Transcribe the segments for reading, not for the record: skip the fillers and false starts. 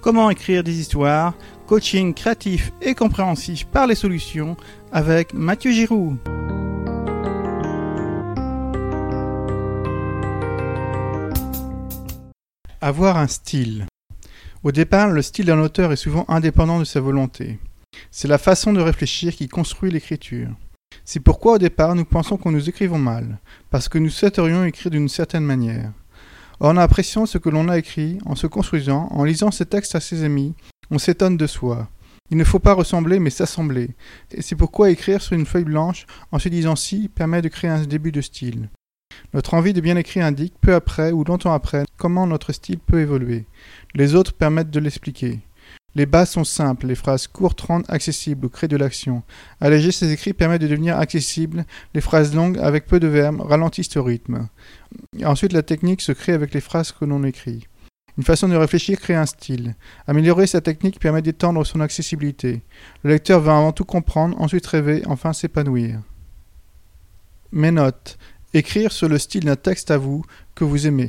Comment écrire des histoires, coaching créatif et compréhensif par les solutions avec Mathieu Giroux. Avoir un style. Au départ, le style d'un auteur est souvent indépendant de sa volonté. C'est la façon de réfléchir qui construit l'écriture. C'est pourquoi au départ nous pensons que nous écrivons mal, parce que nous souhaiterions écrire d'une certaine manière. En appréciant ce que l'on a écrit, en se construisant, en lisant ses textes à ses amis, on s'étonne de soi. Il ne faut pas ressembler mais s'assembler. Et c'est pourquoi écrire sur une feuille blanche en se disant si permet de créer un début de style. Notre envie de bien écrire indique peu après ou longtemps après comment notre style peut évoluer. Les autres permettent de l'expliquer. Les bases sont simples, les phrases courtes rendent accessibles ou créent de l'action. Alléger ses écrits permet de devenir accessible, les phrases longues avec peu de verbes ralentissent au rythme. Et ensuite la technique se crée avec les phrases que l'on écrit. Une façon de réfléchir crée un style. Améliorer sa technique permet d'étendre son accessibilité. Le lecteur va avant tout comprendre, ensuite rêver, enfin s'épanouir. Mes notes. Écrire sur le style d'un texte à vous que vous aimez.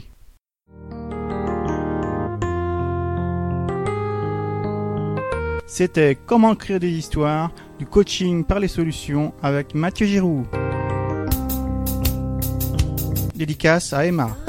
C'était Comment écrire des histoires, du coaching par les solutions avec Mathieu Giroux. Dédicace à Emma.